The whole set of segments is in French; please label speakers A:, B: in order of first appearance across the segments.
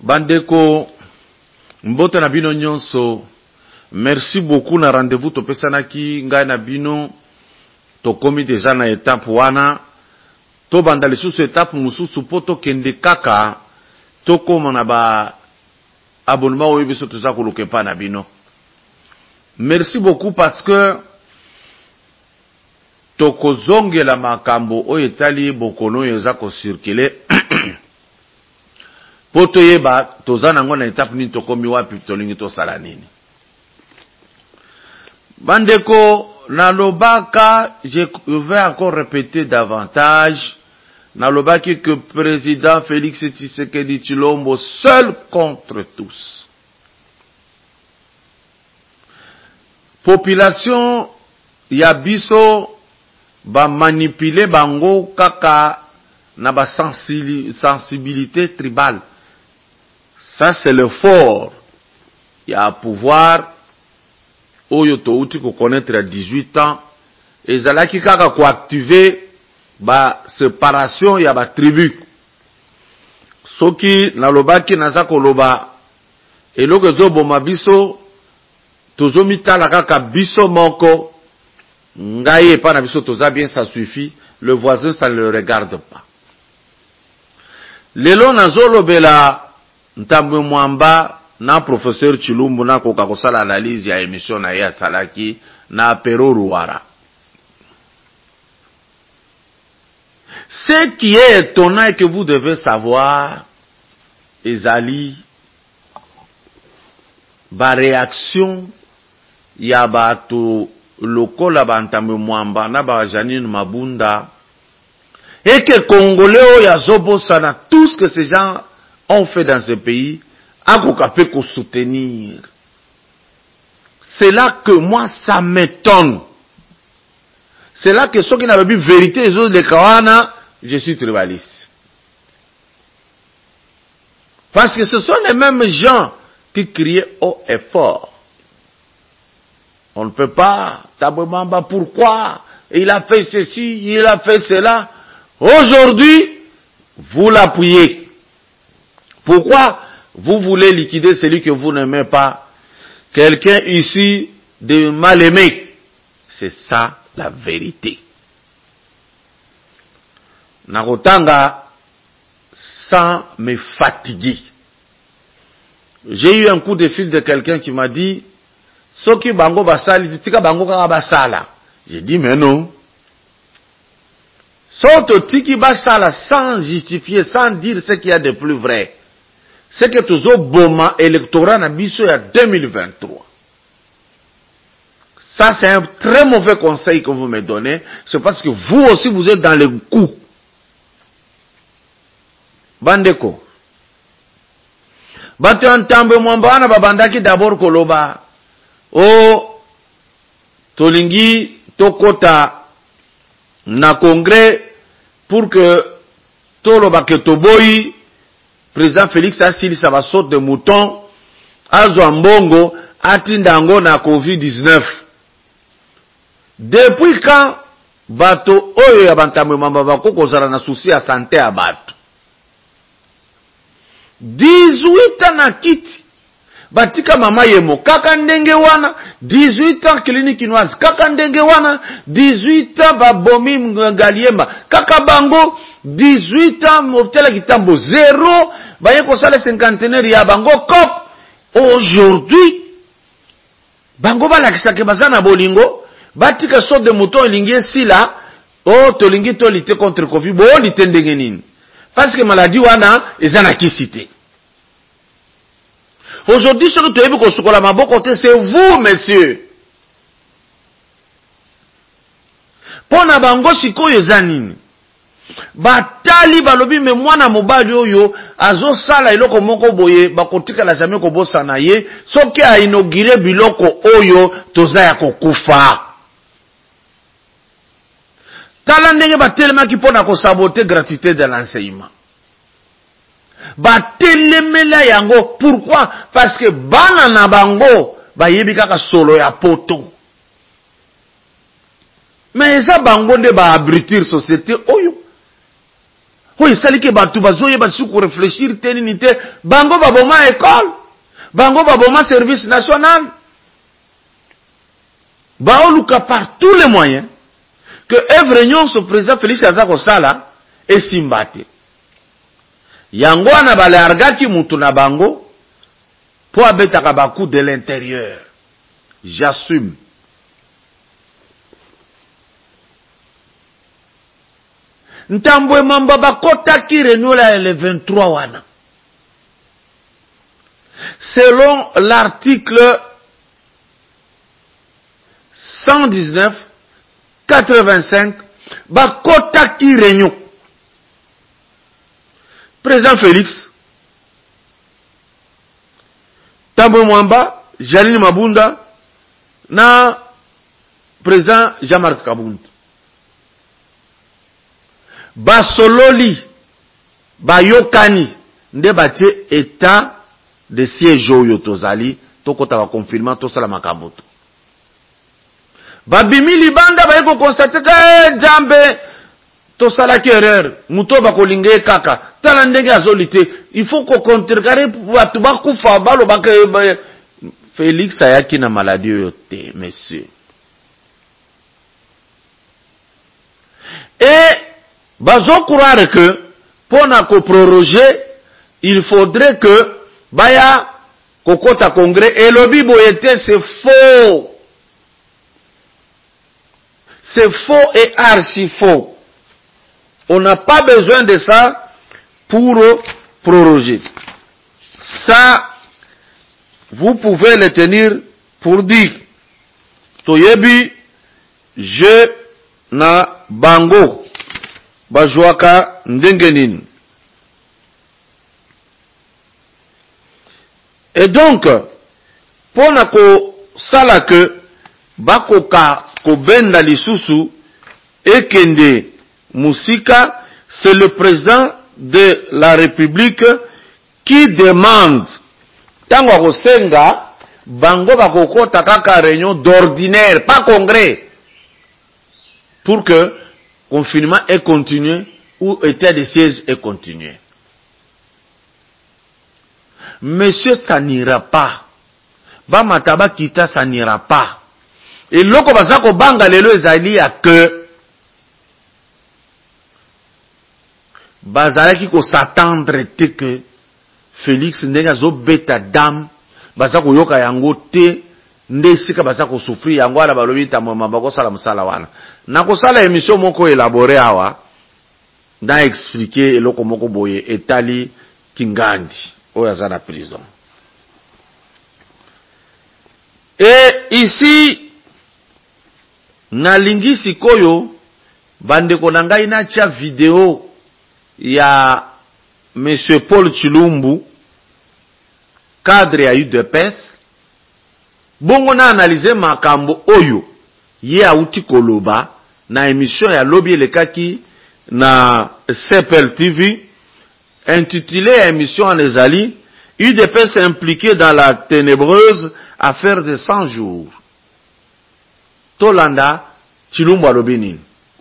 A: Bandeko mbote na bino nyonso, merci beaucoup na rendez-vous topesanaki ngai na bino. Tokomi deja na étape wana, to banda lisusu étape mususu po tokende kaka tokoma na ba abonnement oyo biso toza koluka pa na bino. Merci beaucoup parce que tokozongela makambo oyo etali bokono oyo eza kocirculer po toyeba toza nango na étape nini tokomi wapi tolingi tosala nini. Bandeko nalobaka, je vais encore répéter davantage, nalobaki que président Félix Tshisekedi Tshilombo seul contre tous. Population ya biso ba manipuler bango kaka na ba sensibilité tribale. Ça c'est le fort. Il y a pouvoir oyo to uti ko connaître à 18 ans et zalaki kaka ko activer ba séparation ya ba tribu. Soki nalobaki naza koloba eloko ezoboma biso tozomitala kaka biso moko ngaye pa na biso toza bien, ça suffit, le voisin ça ne le regarde pas. Lelo nazolobela ntambe mwamba na professeur Chilumbu na koka kosala analyse ya émission na ya salaki na apéro Ruara. Ce qui est étonnant et que vous devez savoir, ezali ba réaction ya bato lokola bantambe mwamba na ba Janine Mabunda et que Congolais ya zobosa na tout ce que ces gens ont fait dans ce pays akoka pe ko soutenir. C'est là que moi ça m'étonne. C'est là que ceux qui n'avaient pas vérité les autres de Kawana, je suis tribaliste. Parce que ce sont les mêmes gens qui criaient haut et fort. On ne peut pas, Tabomamba, pourquoi? Il a fait ceci, il a fait cela. Aujourd'hui, vous l'appuyez. Pourquoi? Vous voulez liquider celui que vous n'aimez pas. Quelqu'un ici de mal aimé. C'est ça la vérité. Narotanga sans me fatiguer. J'ai eu un coup de fil de quelqu'un qui m'a dit Soki bango basali, tika bango kaka basala. J'ai dit mais non. Soto tiki basala sans justifier, sans dire ce qu'il y a de plus vrai. C'est que tous boma électorat na biso ya 2023. Ça c'est un très mauvais conseil que vous me donnez. C'est parce que vous aussi vous êtes dans le coup. Bandeko. Bato antambe mwamba wana babandaki d'abord koloba. Oh, tolingi tokota na congrès pour que toloba ke toboyi président Félix Asili ça va saute de mouton azwa mbongo atindango na COVID-19. Depuis quand bato oyo ya bantambe mamba bakoko zala na souci ya santé ya bato 18 ans na kiti batika mama yemo kaka ndenge wana 18 ans clinique inoise kaka ndenge wana 18 ans babomi ngaliema kaka bango 18 ans motela kitambo 0 baye ko sala cinquantenaire ya bango cop. Aujourd'hui bango balakisa ke bazana bolingo batika saut de mouton elingi sila oh tolingi to lutter contre Covid bo lutter ndenge nini parce que maladie wana ezana kisite. Aujourd'hui, ce que tu as vu qu'on la maboko, c'est vous, messieurs. Pona bango siko yezanini. Batali balobi me mwana mobali oyo azo sala iloko moko boye bakotika la jamais ko bosana ye soki a inauguré biloko oyo toza ya kokufa. Tala ndenge batelema ki pona ko saboter gratuité de l'enseignement. Batelemela yango. Pourquoi? Parce que bana na bango bayebi kaka solo ya poto. Mais eza bango de ba abritir société oyo. Oui, ça que batu bazoye batu ko réfléchir ténité, bango baboma école, bango baboma service national. Baoluka par tous les moyens que Evre ce président Félix Azako Sala et Simbate. Yango na bale argaki mutu na bango pour abetaka baku de l'intérieur. J'assume. Ntambwe mamba bakota ki renouela le 23 wana. Selon l'article 119, 85, bakota ki renew. Président Félix, Tambwe Mwamba, Janine Mabunda, na président Jean-Marc Kabund. Basololi, bayokani, nde batie état de siège oyo tozali, tokota ba confirmant to sala makamboto. Babimi libanda bayeko constate que jambe to sala ki erreur, muto bakolinge kaka, tala ndenge azolite, il faut ko contrecarrer batu bakufa balo bake Félix ayaki na maladie oyo te, monsieur. Et bazo croire que pour na ko proroger, il faudrait que baya kokota congrès et le bibo était c'est faux. C'est faux et archi faux. On n'a pas besoin de ça pour proroger. Ça, vous pouvez le tenir pour dire. Toyebi, je na bango. Bajwaka ndengenin. Et donc, pour na ko sala que bakoka ko benda lisusu ekende musika, c'est le président de la République qui demande tango akosenga bango bakokota kaka réunion d'ordinaire, pas congrès, pour que confinement est continué ou état de siège est continué. Monsieur, ça n'ira pas. Bamataba kita, ça n'ira pas. Et loko bazako banga lelo ezali ya que bazalaki ko s'attendre te que Félix ndenga zo beta dame bazako yoka yango te nde sika bazako souffrir yango ala balobi tamama bako sala musala wana. Na ko sala émission moko élaboré awa na expliquer eloko moko boye etali Kingandi oya za na prison. Et ici na lingi sikoyo bandeko na ngai na tia vidéo ya Monsieur Paul Chilumbu, cadre ya UDPS, bongo na analyse makambo oyo ye auti koloba na émission ya lobi elekaki na CPL TV intitulé émission en ezali UDPS impliqué dans la ténébreuse affaire de 100 jours. Tolanda Chilumbu alobini.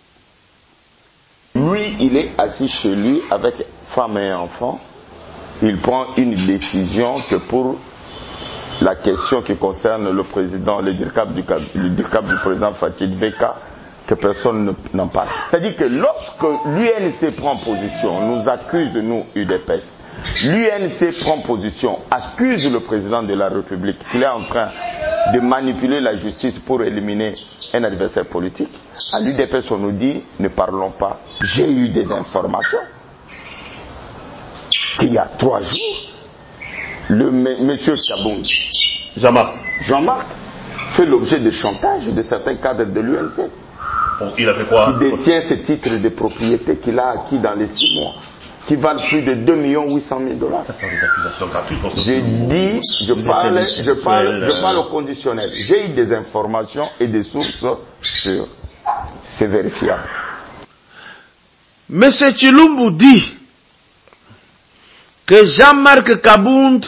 B: Lui, il est assis chez lui avec femme et enfant. Il prend une décision que pour la question qui concerne le président, le DIRCAP du président Fatih Beka, que personne n'en parle. C'est-à-dire que lorsque l'UNC prend position, nous accuse, nous, UDPS, l'UNC prend position, accuse le président de la République qu'il est en train de manipuler la justice pour éliminer un adversaire politique. À l'UDPS, on nous dit, ne parlons pas. J'ai eu des informations qu'il y a 3 jours, le monsieur Kaboun, Jean-Marc, fait l'objet de chantage de certains cadres de l'UNC.
C: Bon, il a fait quoi?
B: Il détient ces titres de propriété qu'il a acquis dans les 6 mois, qui valent plus de 2 800 000 $.
C: Ça sont des accusations gratuites.
B: Je parle au conditionnel. J'ai eu des informations et des sources sûres. C'est vérifiable.
A: Monsieur Chilumbu dit que Jean-Marc Kabound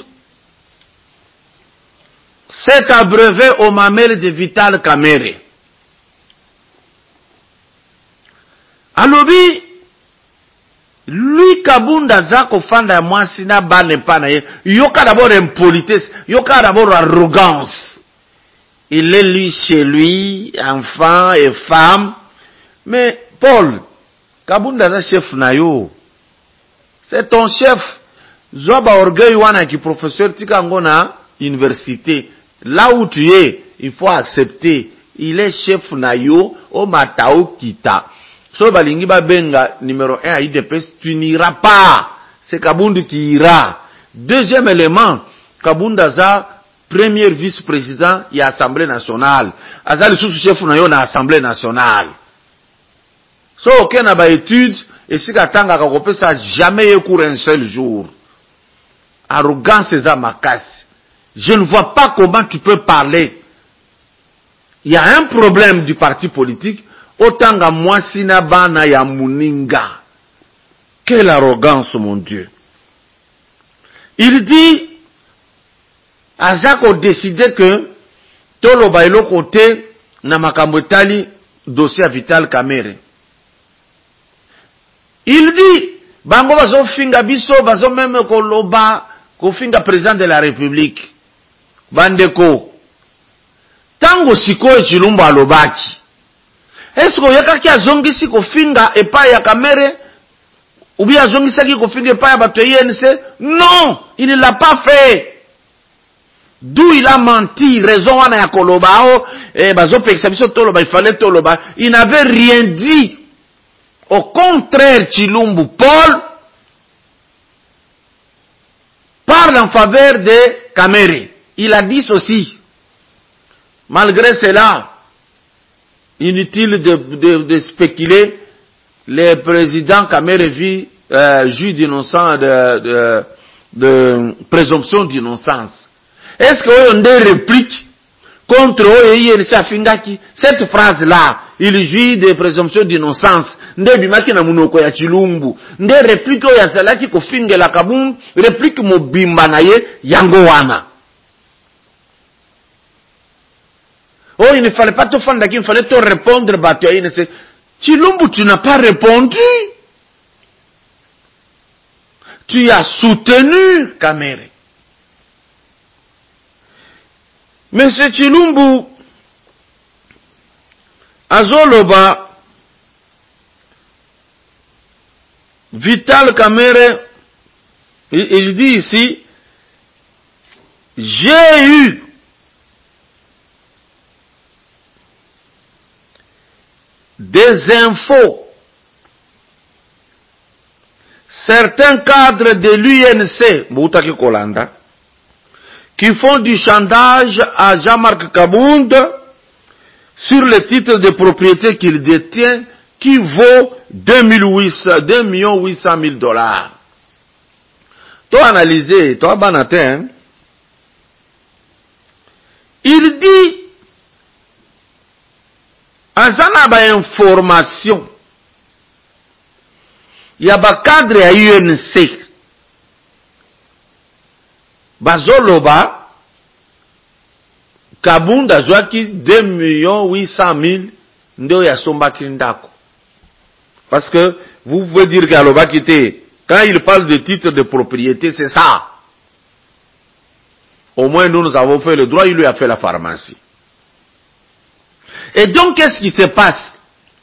A: s'est abreuvé au mamelles de Vital Kamere. Alobi, lui Kabunda zako fanda ya mwasi na bane pana ye. Yoka d'abord impolitesse, yoka d'abord arrogance. Il est lui chez lui, enfant et femme. Mais Paul, Kabunda za chef na yo. C'est ton chef. Zoba orgueil wana ki professeur tika ngona université. Là où tu es, il faut accepter. Il est chef na yo o matao kita. So balingi ba benga numéro 1 à IDPS, tu n'iras pas. C'est Kabunda qui ira. Deuxième élément, Kabunda za premier vice-président y a Assemblée nationale. Azali sous chef na yo na Assemblée nationale. So aucun na ba étude et si katanga ka ça jamais eu cours un seul jour. Arrogance eza makasi. Je ne vois pas comment tu peux parler. Il y a un problème du parti politique. Otanga mwasi na bana ya muninga. Quelle arrogance, mon Dieu. Il dit, Azako décidé que tolo bailo côté na makambo etali dossier Vital Kamerhe. Il dit, bango bazo finga biso, bazo même koloba, ko finga président de la République. Bandeko. Tango sikoe Chilumbu alobaki. Est-ce que yakaki azongisi ko finga epa ya Kamerhe? Ou bien azongisaki ko finga epa ya bato INC? Non, il ne l'a pas fait. D'où il a menti, raison wana ya kolobao, bazo pekisa biso toloba, il fallait toloba. Il n'avait rien dit. Au contraire, Chilumbu Paul parle en faveur de Kamerhe. Il a dit ceci. Malgré cela, inutile de spéculer, le président Kamerhe vit juge d'innocence, de présomption d'innocence. Est-ce qu'on a des répliques contre Fingaki? Cette phrase-là, il jouit de présomption d'innocence. Nde bimaki na munoko ya Chilumbu. Nde réplique ya zalaki ko fingela kabum, réplique mobimba na ye yango wana. Oh, il ne fallait pas te fendre, il fallait te répondre, Chilumbu, tu n'as pas répondu. Tu as soutenu Kamerhe. Monsieur Chilumbu, azoloba, Vital Kamerhe, il dit ici, j'ai eu des infos. Certains cadres de l'UNC, Boutaki Kolanda, qui font du chantage à Jean-Marc Kabunda sur le titre de propriété qu'il détient, qui vaut $2,800,000. Toi analyser, toi banatin, il dit, azana ba information, ya ba cadre ya UNC, bazoloba, Kabunda zwaki $2,800,000 ndio ya sombaki ndako. Parce que vous pouvez dire qu'Aloba quitté, quand il parle de titre de propriété, c'est ça. Au moins nous avons fait le droit, il lui a fait la pharmacie. Et donc qu'est-ce qui se passe?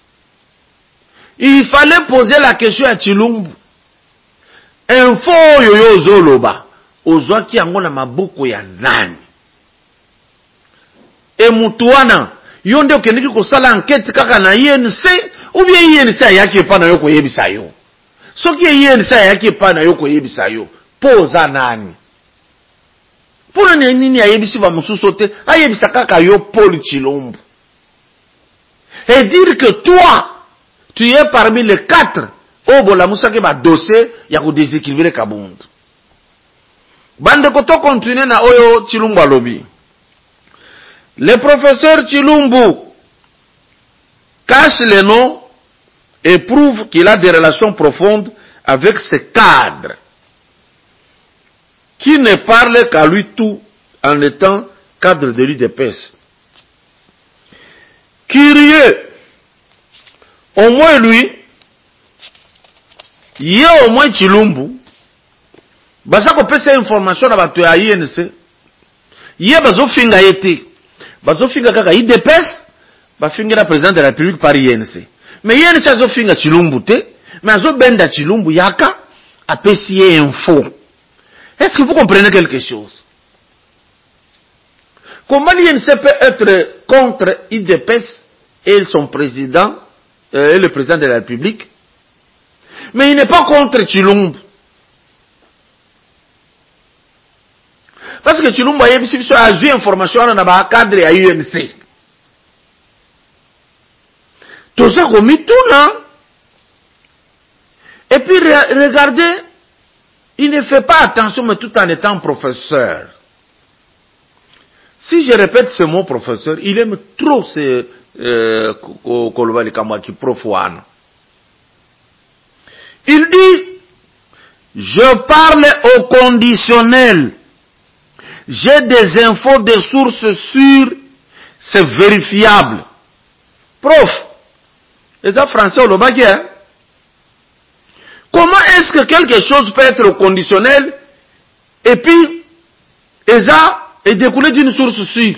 A: Il fallait poser la question à Chilumbu. Info yoyo zoloba, ozwaki yango na maboko ya nani? Et mutuana, yonde okendeki kosala enquête kaka na INC, ou bien INC ayaki epa na yo koyebisa yo. Soki INC ayaki epa na yo koyebisa yo, poza nani? Pona nini ayebisi ba mususu te, ayebisa kaka yo Paul Chilumbu. Et dire que toi, tu es parmi les 4, obola musake ba dossier ya ko déséquilibrer Kabunda. Bande koto continue na oyo Chilumbu alobi. Le professeur Chilumbu cache les noms et prouve qu'il a des relations profondes avec ses cadres, qui ne parlent qu'à lui tout en étant cadre de l'UDPS. Curieux, au moins lui, Ye au moins Chilumbu baza ko pesa information na bato ya INC. Ye bazo finga yete. Bazo finga kaka IDPS, ba finga la président de la République par INC. Mais INC azo finga Chilumbu te, mais azo benda Chilumbu yaka a pesier info. Est-ce que vous comprenez quelque chose? Comment l'INC peut être contre IDPS et son président, et le président de la République, mais il n'est pas contre Chilumbu? Parce que Chilumbu a eu information dans le cadre à UNC. Tout ça comme tout, non? Et puis regardez, il ne fait pas attention, mais tout en étant professeur. Si je répète ce mot professeur, il aime trop ce Kolobali Kamwaki prof. Il dit, je parle au conditionnel. J'ai des infos, des sources sûres, c'est vérifiable. Prof, et ça français au Lobagé, hein? Comment est-ce que quelque chose peut être au conditionnel et puis, et ça est découlé d'une source sûre?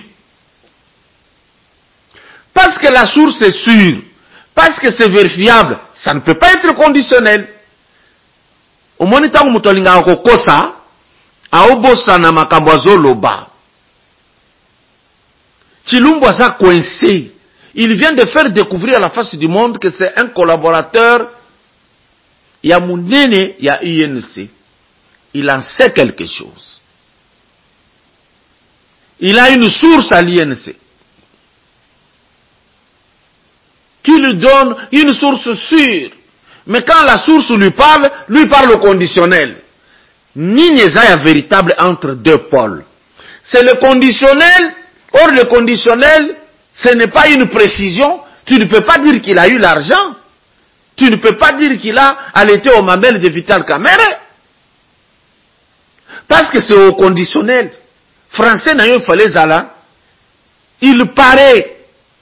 A: Parce que la source est sûre, parce que c'est vérifiable, ça ne peut pas être conditionnel. Au moins, il y a un motolinga kokosa, aobosa na makamboazo loba. Chilumbu a coincé. Il vient de faire découvrir à la face du monde que c'est un collaborateur. Il y a Mounene, il y a INC. Il en sait quelque chose. Il a une source à l'INC qui lui donne une source sûre. Mais quand la source lui parle au conditionnel. Ninyeza est véritable entre deux pôles. C'est le conditionnel. Or, le conditionnel, ce n'est pas une précision. Tu ne peux pas dire qu'il a eu l'argent. Tu ne peux pas dire qu'il a allaité au mamelles de Vital Kamerhe. Parce que c'est au conditionnel. Français n'a eu fallu Zala. Il paraît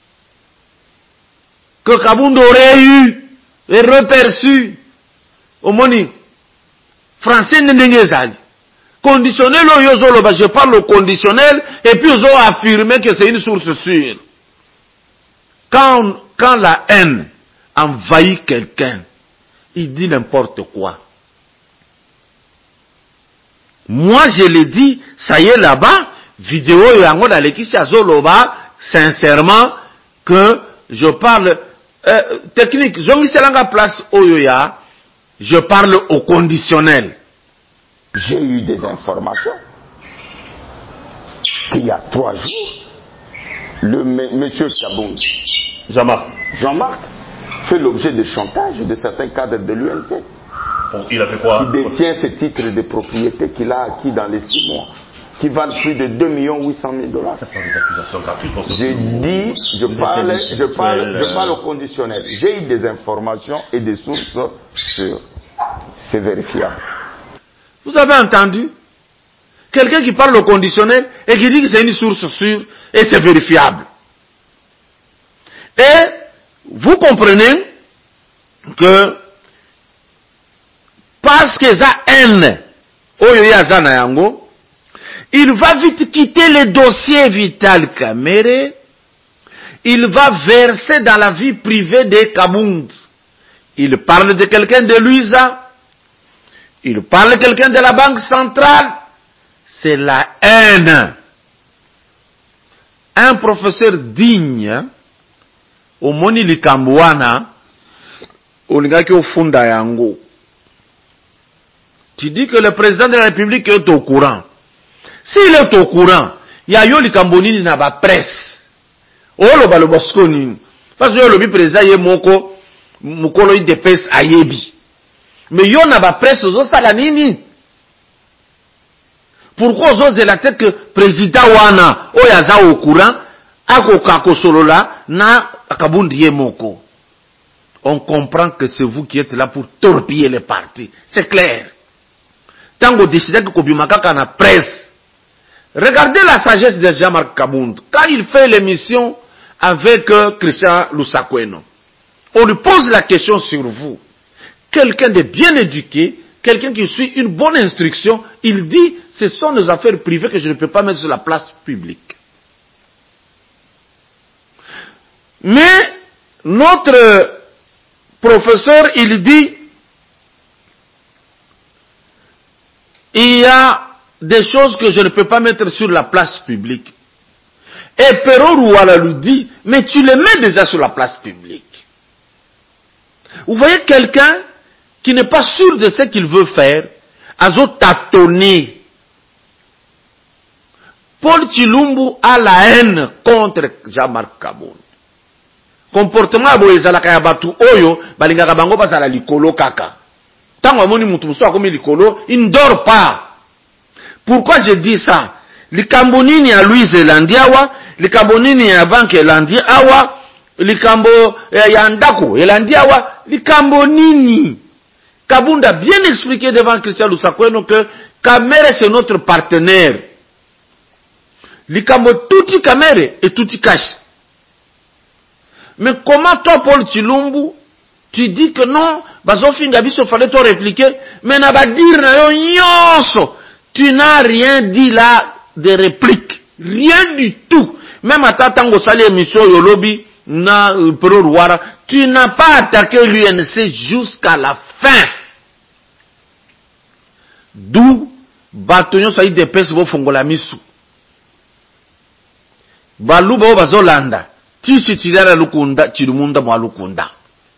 A: que Kabound aurait eu et reperçu au moni. Français n'est pas conditionnel, je parle au conditionnel, et puis ils ont affirmé que c'est une source sûre. Quand la haine envahit quelqu'un, il dit n'importe quoi. Moi, je l'ai dit, ça y est là-bas, vidéo yango dans l'équipe Zoloba, sincèrement, que je parle, technique, Zongiselanga place Oyoya, je parle au conditionnel.
B: J'ai eu des informations qu'il y a 3 jours, le monsieur Kabound, Jean-Marc, fait l'objet de chantage de certains cadres de l'UNC.
C: Il a fait quoi?
B: Qui détient ces titres de propriété qu'il a acquis dans les 6 mois, qui valent plus de 2 800 000 $.
C: Ça sont des accusations gratuites.
B: Je parle au conditionnel. J'ai eu des informations et des sources sûres. C'est vérifiable.
A: Vous avez entendu? Quelqu'un qui parle au conditionnel et qui dit que c'est une source sûre et c'est vérifiable. Et vous comprenez que parce que ça haine, il va vite quitter le dossier Vital Kamerhe, il va verser dans la vie privée de Kabound. Il parle de quelqu'un de Luisa, il parle de quelqu'un de la Banque centrale, c'est la haine. Un professeur digne, au moni likambwana, olingaki ofunda yango. Tu dis que le président de la République est au courant. S'il est au courant, il y a yo likambonini na ba presse. Olo ba lo boskoni. Parce que le président yé moko mukolo IDPS ayebi. Mais yo na ba presse zo sala nini? Pourquoi ozose la tête que président wana oyaza au courant ako kakosolola na akabundi yé moko? On comprend que c'est vous qui êtes là pour torpiller les partis. C'est clair. Tant qu'on décide que Kobimakaka na presse. Regardez la sagesse de Jean-Marc Kabound. Quand il fait l'émission avec Christian Lusakweno, on lui pose la question sur vous. quelqu'un de bien éduqué, quelqu'un qui suit une bonne instruction, il dit, ce sont des affaires privées que je ne peux pas mettre sur la place publique. Mais notre professeur, il dit, il y a des choses que je ne peux pas mettre sur la place publique. Et Pero Rouala lui dit, mais tu les mets déjà sur la place publique. Vous voyez quelqu'un qui n'est pas sûr de ce qu'il veut faire, azo tâtonner. Paul Tshilumbu a la haine contre Jean-Marc Kabound. Comportement abo ezalaka ya batu oyo balingaka bango bazala likolo kaka. Tango amoni mutu muso akomi likolo, il ne dort pas. Pourquoi je dis ça? Likambo nini ya Louise Elandiawa, likambo nini ya banque Elandiawa, likambo ya ndako Elandiawa, likambo nini? Kabound a bien expliqué devant Christian Lusakweno que Kamere c'est notre partenaire. Likambo touti Kamere et touti cash. Mais comment toi, Paul Tshilumbu, tu dis que non, Bazofi Ngabiso fallait te répliquer, mais n'a pas dire na yo nyonso. Tu n'as rien dit là de réplique. Rien du tout. Même à Tatango Sali émission Yolobi, na Pero Rouala, tu n'as pas attaqué l'UNC jusqu'à la fin. D'où, Batonyo Saïd de Pesbo Fongolamisu. Baluba Bazolanda. Tisi Tidara Lukunda, Chilumunda Mwalukunda.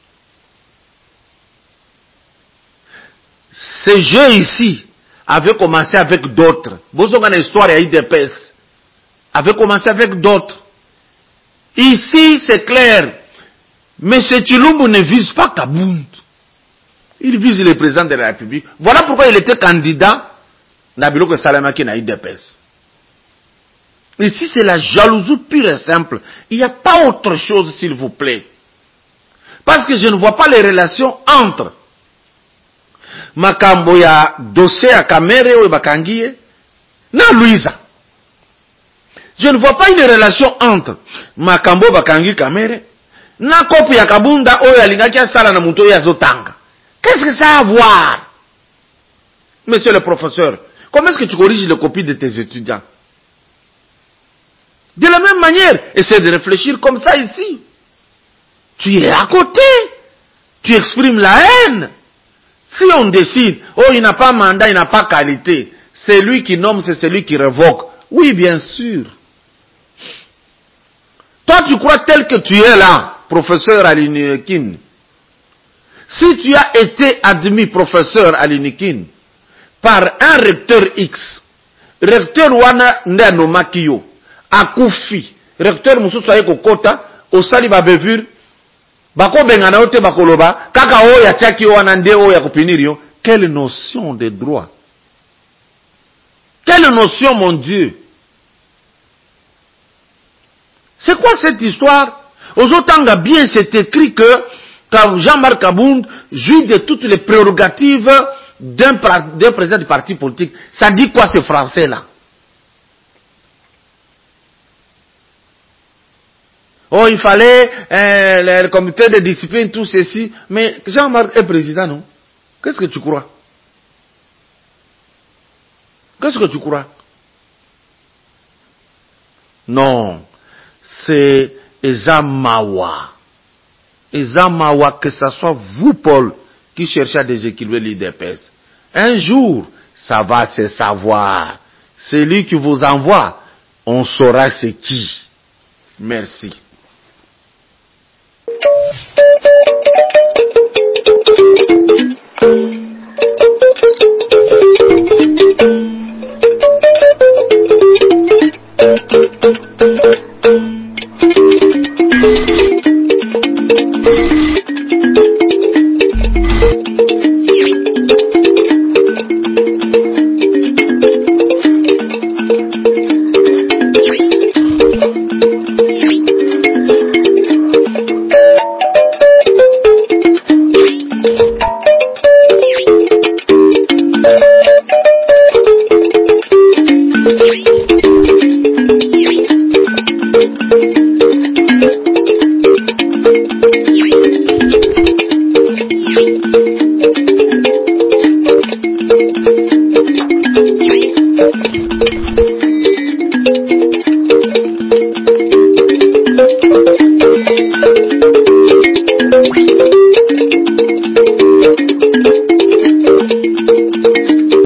A: Ce jeu ici avait commencé avec d'autres. Bozonga na histoire ya IDPS avait commencé avec d'autres. Ici, c'est clair. Mais ce Tshilumbu ne vise pas Kabound. Il vise le président de la République. Voilà pourquoi il était candidat na biloko Salamaki na IDPS. Ici, c'est la jalousie pure et simple. Il n'y a pas autre chose, s'il vous plaît. Parce que je ne vois pas les relations entre Makambo ya dossier à Kamere ou Bakangie na Louisa. Je ne vois pas une relation entre Makambo Bakangi Kamere na kopi ya Kabunda ou ya Lingaki Sala na Muto ya Zotanga. Qu'est-ce que ça a à voir? Monsieur le professeur, comment est-ce que tu corriges les copies de tes étudiants? De la même manière, essaie de réfléchir comme ça ici. Tu es à côté. Tu exprimes la haine. Si on décide, oh, il n'a pas mandat, il n'a pas qualité, c'est lui qui nomme, c'est celui qui révoque. Oui, bien sûr. Toi, tu crois tel que tu es là, professeur à l'Unikin. Si tu as été admis professeur à l'Unikin par un recteur X, recteur Wana Ndanomakiyo, akufi, recteur Moussousou Aye Kokota, osali babevure, bako bengana ote bakoloba, kaka o ya tchaki o anande o ya kupinirio. Quelle notion de droit? Quelle notion, mon Dieu? C'est quoi cette histoire? Aux Otanga bien, c'est écrit que Jean-Marc Kabound jouit de toutes les prérogatives d'un président du parti politique. Ça dit quoi ce français-là? Oh, il fallait le comité de discipline, tout ceci. Mais Jean-Marc est président, non? Qu'est-ce que tu crois? Qu'est-ce que tu crois? Non. C'est Ezamawa. Ezamawa, que ce soit vous, Paul, qui cherchez à déséquilibrer l'IDPS. Un jour, ça va se savoir. Celui qui vous envoie, on saura c'est qui. Merci.